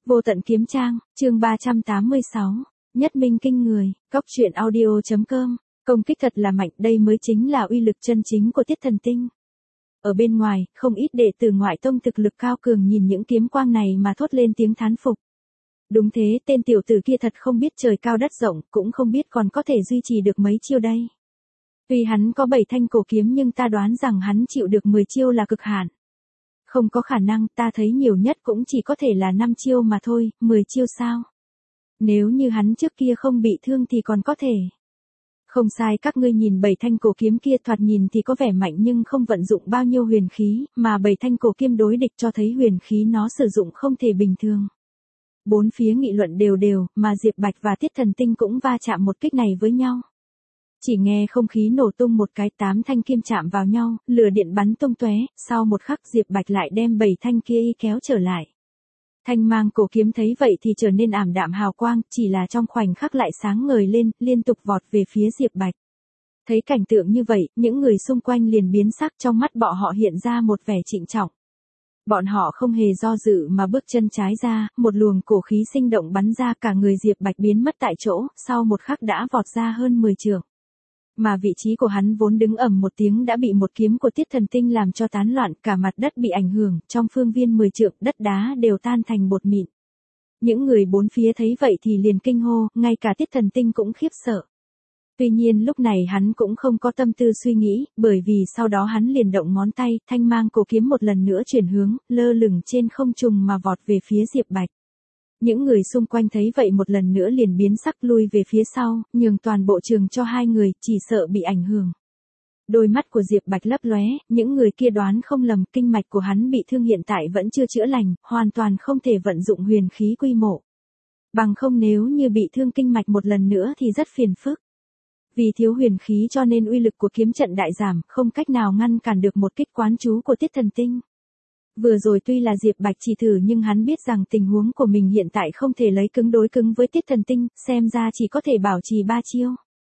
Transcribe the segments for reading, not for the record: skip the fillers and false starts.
Vô tận kiếm trang, chương 386, nhất minh kinh người, Cóc truyện audio.com, công kích thật là mạnh, đây mới chính là uy lực chân chính của Tiết Thần Tinh. Ở bên ngoài, không ít đệ tử ngoại tông thực lực cao cường nhìn những kiếm quang này mà thốt lên tiếng thán phục. Đúng thế, tên tiểu tử kia thật không biết trời cao đất rộng, cũng không biết còn có thể duy trì được mấy chiêu đây. Tuy hắn có 7 thanh cổ kiếm nhưng ta đoán rằng hắn chịu được 10 chiêu là cực hạn. Không có khả năng, ta thấy nhiều nhất cũng chỉ có thể là 5 chiêu mà thôi, 10 chiêu sao? Nếu như hắn trước kia không bị thương thì còn có thể. Không sai, các ngươi nhìn 7 thanh cổ kiếm kia thoạt nhìn thì có vẻ mạnh nhưng không vận dụng bao nhiêu huyền khí, mà 7 thanh cổ kiếm đối địch cho thấy huyền khí nó sử dụng không thể bình thường. Bốn phía nghị luận đều, mà Diệp Bạch và Tiết Thần Tinh cũng va chạm một kích này với nhau. Chỉ nghe không khí nổ tung một cái, 8 thanh kim chạm vào nhau, lửa điện bắn tung tóe, sau một khắc Diệp Bạch lại đem 7 thanh kia kéo trở lại. Thanh mang cổ kiếm thấy vậy thì trở nên ảm đạm hào quang, chỉ là trong khoảnh khắc lại sáng ngời lên, liên tục vọt về phía Diệp Bạch. Thấy cảnh tượng như vậy, những người xung quanh liền biến sắc, trong mắt bọn họ hiện ra một vẻ trịnh trọng. Bọn họ không hề do dự mà bước chân trái ra, một luồng cổ khí sinh động bắn ra, cả người Diệp Bạch biến mất tại chỗ, sau một khắc đã vọt ra hơn 10 trượng. Mà vị trí của hắn vốn đứng ầm một tiếng đã bị một kiếm của Tiết Thần Tinh làm cho tán loạn, cả mặt đất bị ảnh hưởng, trong phương viên 10 trượng đất đá đều tan thành bột mịn. Những người bốn phía thấy vậy thì liền kinh hô, ngay cả Tiết Thần Tinh cũng khiếp sợ. Tuy nhiên lúc này hắn cũng không có tâm tư suy nghĩ, bởi vì sau đó hắn liền động ngón tay, thanh mang cổ kiếm một lần nữa chuyển hướng, lơ lửng trên không trung mà vọt về phía Diệp Bạch. Những người xung quanh thấy vậy một lần nữa liền biến sắc lui về phía sau, nhường toàn bộ trường cho hai người, chỉ sợ bị ảnh hưởng. Đôi mắt của Diệp Bạch lấp lóe, những người kia đoán không lầm, kinh mạch của hắn bị thương hiện tại vẫn chưa chữa lành, hoàn toàn không thể vận dụng huyền khí quy mộ. Bằng không nếu như bị thương kinh mạch một lần nữa thì rất phiền phức. Vì thiếu huyền khí cho nên uy lực của kiếm trận đại giảm, không cách nào ngăn cản được một kích quán chú của Tiết Thần Tinh. Vừa rồi tuy là Diệp Bạch chỉ thử nhưng hắn biết rằng tình huống của mình hiện tại không thể lấy cứng đối cứng với Tiết Thần Tinh, xem ra chỉ có thể bảo trì 3 chiêu.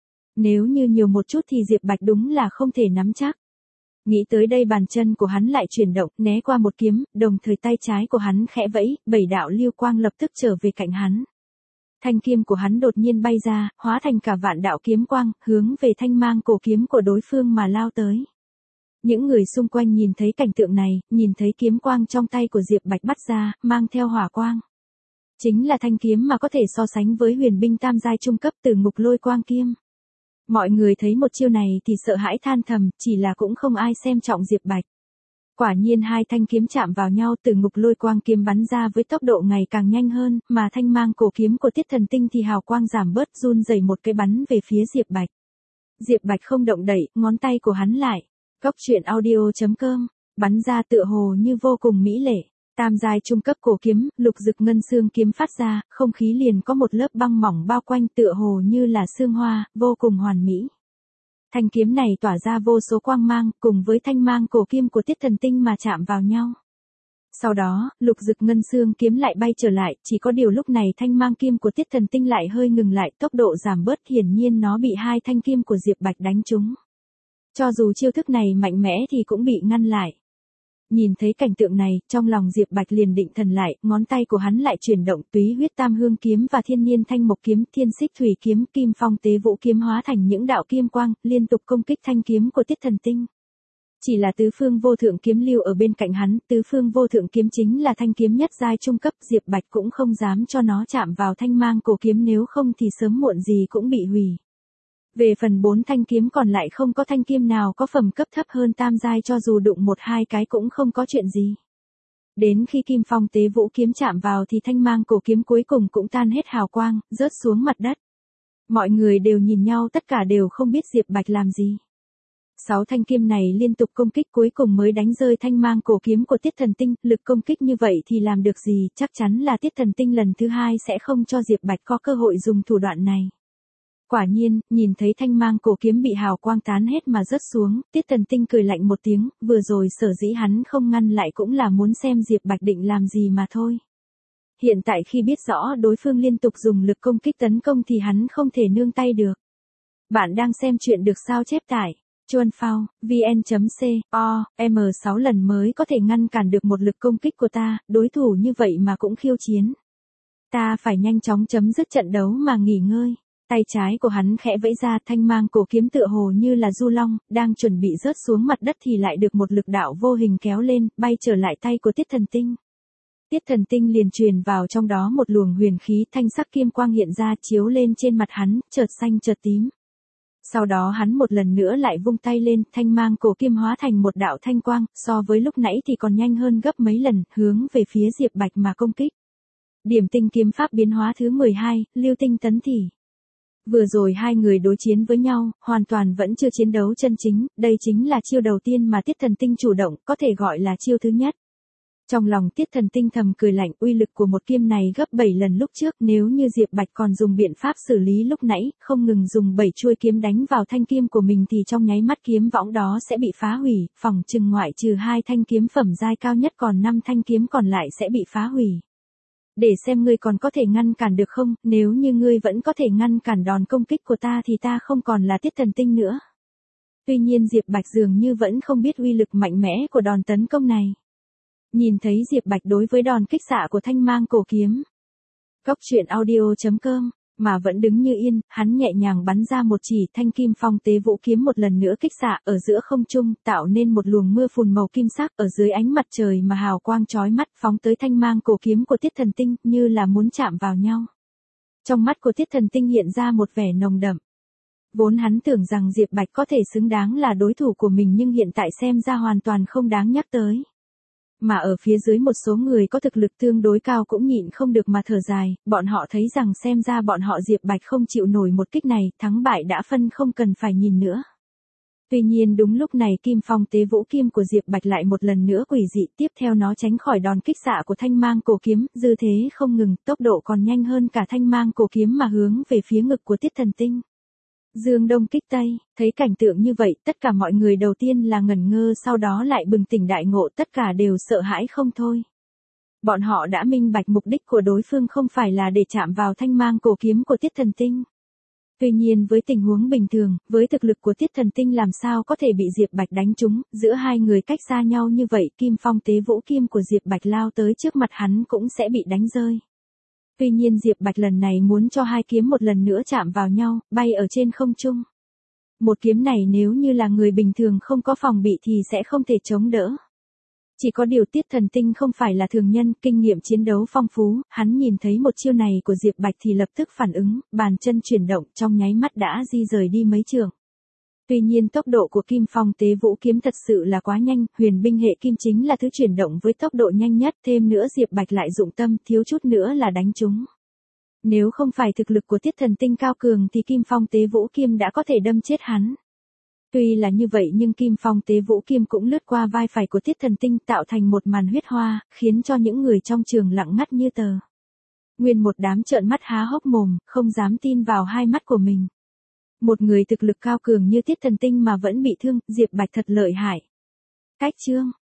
Nếu như nhiều một chút thì Diệp Bạch đúng là không thể nắm chắc. Nghĩ tới đây bàn chân của hắn lại chuyển động, né qua một kiếm, đồng thời tay trái của hắn khẽ vẫy, 7 đạo lưu quang lập tức trở về cạnh hắn. Thanh kiếm của hắn đột nhiên bay ra, hóa thành cả vạn đạo kiếm quang, hướng về thanh mang cổ kiếm của đối phương mà lao tới. Những người xung quanh nhìn thấy cảnh tượng này, nhìn thấy kiếm quang trong tay của Diệp Bạch bắt ra, mang theo hỏa quang. Chính là thanh kiếm mà có thể so sánh với huyền binh tam giai trung cấp Tử Ngục Lôi Quang Kiếm. Mọi người thấy một chiêu này thì sợ hãi than thầm, chỉ là cũng không ai xem trọng Diệp Bạch. Quả nhiên hai thanh kiếm chạm vào nhau, Tử Ngục Lôi Quang Kiếm bắn ra với tốc độ ngày càng nhanh hơn, mà thanh mang cổ kiếm của Tiết Thần Tinh thì hào quang giảm bớt, run rẩy một cái bắn về phía Diệp Bạch. Diệp Bạch không động đậy, ngón tay của hắn lại. Cóc truyện audio.com, bắn ra tựa hồ như vô cùng mỹ lệ. Tam giai trung cấp cổ kiếm, lục dực ngân xương kiếm phát ra, không khí liền có một lớp băng mỏng bao quanh tựa hồ như là sương hoa, vô cùng hoàn mỹ. Thanh kiếm này tỏa ra vô số quang mang, cùng với thanh mang cổ kiếm của Tiết Thần Tinh mà chạm vào nhau. Sau đó, lục dực ngân xương kiếm lại bay trở lại, chỉ có điều lúc này thanh mang kiếm của Tiết Thần Tinh lại hơi ngừng lại, tốc độ giảm bớt, hiển nhiên nó bị hai thanh kiếm của Diệp Bạch đánh trúng. Cho dù chiêu thức này mạnh mẽ thì cũng bị ngăn lại. Nhìn thấy cảnh tượng này, trong lòng Diệp Bạch liền định thần lại, ngón tay của hắn lại chuyển động, Túy Huyết Tam Hương Kiếm và Thiên Niên Thanh Mộc Kiếm, Thiên Xích Thủy Kiếm, Kim Phong Tế Vũ Kiếm hóa thành những đạo kim quang, liên tục công kích thanh kiếm của Tiết Thần Tinh. Chỉ là Tứ Phương Vô Thượng Kiếm lưu ở bên cạnh hắn, Tứ Phương Vô Thượng Kiếm chính là thanh kiếm nhất giai trung cấp, Diệp Bạch cũng không dám cho nó chạm vào thanh mang cổ kiếm, nếu không thì sớm muộn gì cũng bị hủy. Về phần 4 thanh kiếm còn lại không có thanh kiếm nào có phẩm cấp thấp hơn tam giai, cho dù đụng 1-2 cái cũng không có chuyện gì. Đến khi Kim Phong Tế Vũ Kiếm chạm vào thì thanh mang cổ kiếm cuối cùng cũng tan hết hào quang, rớt xuống mặt đất. Mọi người đều nhìn nhau, tất cả đều không biết Diệp Bạch làm gì. 6 thanh kiếm này liên tục công kích cuối cùng mới đánh rơi thanh mang cổ kiếm của Tiết Thần Tinh, lực công kích như vậy thì làm được gì, chắc chắn là Tiết Thần Tinh lần thứ 2 sẽ không cho Diệp Bạch có cơ hội dùng thủ đoạn này. Quả nhiên, nhìn thấy thanh mang cổ kiếm bị hào quang tán hết mà rớt xuống, Tiết Thần Tinh cười lạnh một tiếng, vừa rồi sở dĩ hắn không ngăn lại cũng là muốn xem Diệp Bạch định làm gì mà thôi. Hiện tại khi biết rõ đối phương liên tục dùng lực công kích tấn công thì hắn không thể nương tay được. Bạn đang xem chuyện được sao chép tải. Chuan Phao, vn.co, M6 lần mới có thể ngăn cản được một lực công kích của ta, đối thủ như vậy mà cũng khiêu chiến. Ta phải nhanh chóng chấm dứt trận đấu mà nghỉ ngơi. Tay trái của hắn khẽ vẫy ra, thanh mang cổ kiếm tựa hồ như là du long, đang chuẩn bị rớt xuống mặt đất thì lại được một lực đạo vô hình kéo lên, bay trở lại tay của Tiết Thần Tinh. Tiết Thần Tinh liền truyền vào trong đó một luồng huyền khí, thanh sắc kim quang hiện ra chiếu lên trên mặt hắn, chợt xanh chợt tím. Sau đó hắn một lần nữa lại vung tay lên, thanh mang cổ kiếm hóa thành một đạo thanh quang, so với lúc nãy thì còn nhanh hơn gấp mấy lần, hướng về phía Diệp Bạch mà công kích. Điểm tinh kiếm pháp biến hóa thứ 12, lưu tinh tấn thỉ. Vừa rồi hai người đối chiến với nhau, hoàn toàn vẫn chưa chiến đấu chân chính, đây chính là chiêu đầu tiên mà Tiết Thần Tinh chủ động, có thể gọi là chiêu thứ nhất. Trong lòng Tiết Thần Tinh thầm cười lạnh, uy lực của một kiếm này gấp 7 lần lúc trước, nếu như Diệp Bạch còn dùng biện pháp xử lý lúc nãy, không ngừng dùng 7 chuôi kiếm đánh vào thanh kiếm của mình thì trong nháy mắt kiếm võng đó sẽ bị phá hủy, phỏng chừng ngoại trừ 2 thanh kiếm phẩm giai cao nhất còn 5 thanh kiếm còn lại sẽ bị phá hủy. Để xem ngươi còn có thể ngăn cản được không, nếu như ngươi vẫn có thể ngăn cản đòn công kích của ta thì ta không còn là Tiết Thần Tinh nữa. Tuy nhiên Diệp Bạch dường như vẫn không biết uy lực mạnh mẽ của đòn tấn công này. Nhìn thấy Diệp Bạch đối với đòn kích xạ của thanh mang cổ kiếm. Cốc truyện audio.com, mà vẫn đứng như yên, hắn nhẹ nhàng bắn ra một chỉ, thanh kim phong tế vũ kiếm một lần nữa kích xạ ở giữa không trung, tạo nên một luồng mưa phùn màu kim sắc ở dưới ánh mặt trời mà hào quang chói mắt phóng tới thanh mang cổ kiếm của Tiết Thần Tinh, như là muốn chạm vào nhau. Trong mắt của Tiết Thần Tinh hiện ra một vẻ nồng đậm. Vốn hắn tưởng rằng Diệp Bạch có thể xứng đáng là đối thủ của mình nhưng hiện tại xem ra hoàn toàn không đáng nhắc tới. Mà ở phía dưới một số người có thực lực tương đối cao cũng nhịn không được mà thở dài, bọn họ thấy rằng xem ra bọn họ Diệp Bạch không chịu nổi một kích này, thắng bại đã phân không cần phải nhìn nữa. Tuy nhiên đúng lúc này kim phong tế vũ kim của Diệp Bạch lại một lần nữa quỷ dị, tiếp theo nó tránh khỏi đòn kích xạ của thanh mang cổ kiếm, dư thế không ngừng, tốc độ còn nhanh hơn cả thanh mang cổ kiếm mà hướng về phía ngực của Tiết Thần Tinh. Dương Đông kích Tây, thấy cảnh tượng như vậy, tất cả mọi người đầu tiên là ngẩn ngơ, sau đó lại bừng tỉnh đại ngộ, tất cả đều sợ hãi không thôi. Bọn họ đã minh bạch mục đích của đối phương không phải là để chạm vào thanh mang cổ kiếm của Tiết Thần Tinh. Tuy nhiên với tình huống bình thường, với thực lực của Tiết Thần Tinh làm sao có thể bị Diệp Bạch đánh trúng, giữa hai người cách xa nhau như vậy, kim phong tế vũ kim của Diệp Bạch lao tới trước mặt hắn cũng sẽ bị đánh rơi. Tuy nhiên Diệp Bạch lần này muốn cho hai kiếm một lần nữa chạm vào nhau, bay ở trên không trung. Một kiếm này nếu như là người bình thường không có phòng bị thì sẽ không thể chống đỡ. Chỉ có điều Tiết Thần Tinh không phải là thường nhân, kinh nghiệm chiến đấu phong phú, hắn nhìn thấy một chiêu này của Diệp Bạch thì lập tức phản ứng, bàn chân chuyển động trong nháy mắt đã di rời đi mấy trượng. Tuy nhiên tốc độ của kim phong tế vũ kiếm thật sự là quá nhanh, huyền binh hệ kim chính là thứ chuyển động với tốc độ nhanh nhất, thêm nữa Diệp Bạch lại dụng tâm, thiếu chút nữa là đánh trúng. Nếu không phải thực lực của Tiết Thần Tinh cao cường thì kim phong tế vũ kiếm đã có thể đâm chết hắn. Tuy là như vậy nhưng kim phong tế vũ kiếm cũng lướt qua vai phải của Tiết Thần Tinh tạo thành một màn huyết hoa, khiến cho những người trong trường lặng ngắt như tờ. Nguyên một đám trợn mắt há hốc mồm, không dám tin vào hai mắt của mình. Một người thực lực cao cường như Tiết Thần Tinh mà vẫn bị thương, Diệp Bạch thật lợi hại. Cách chương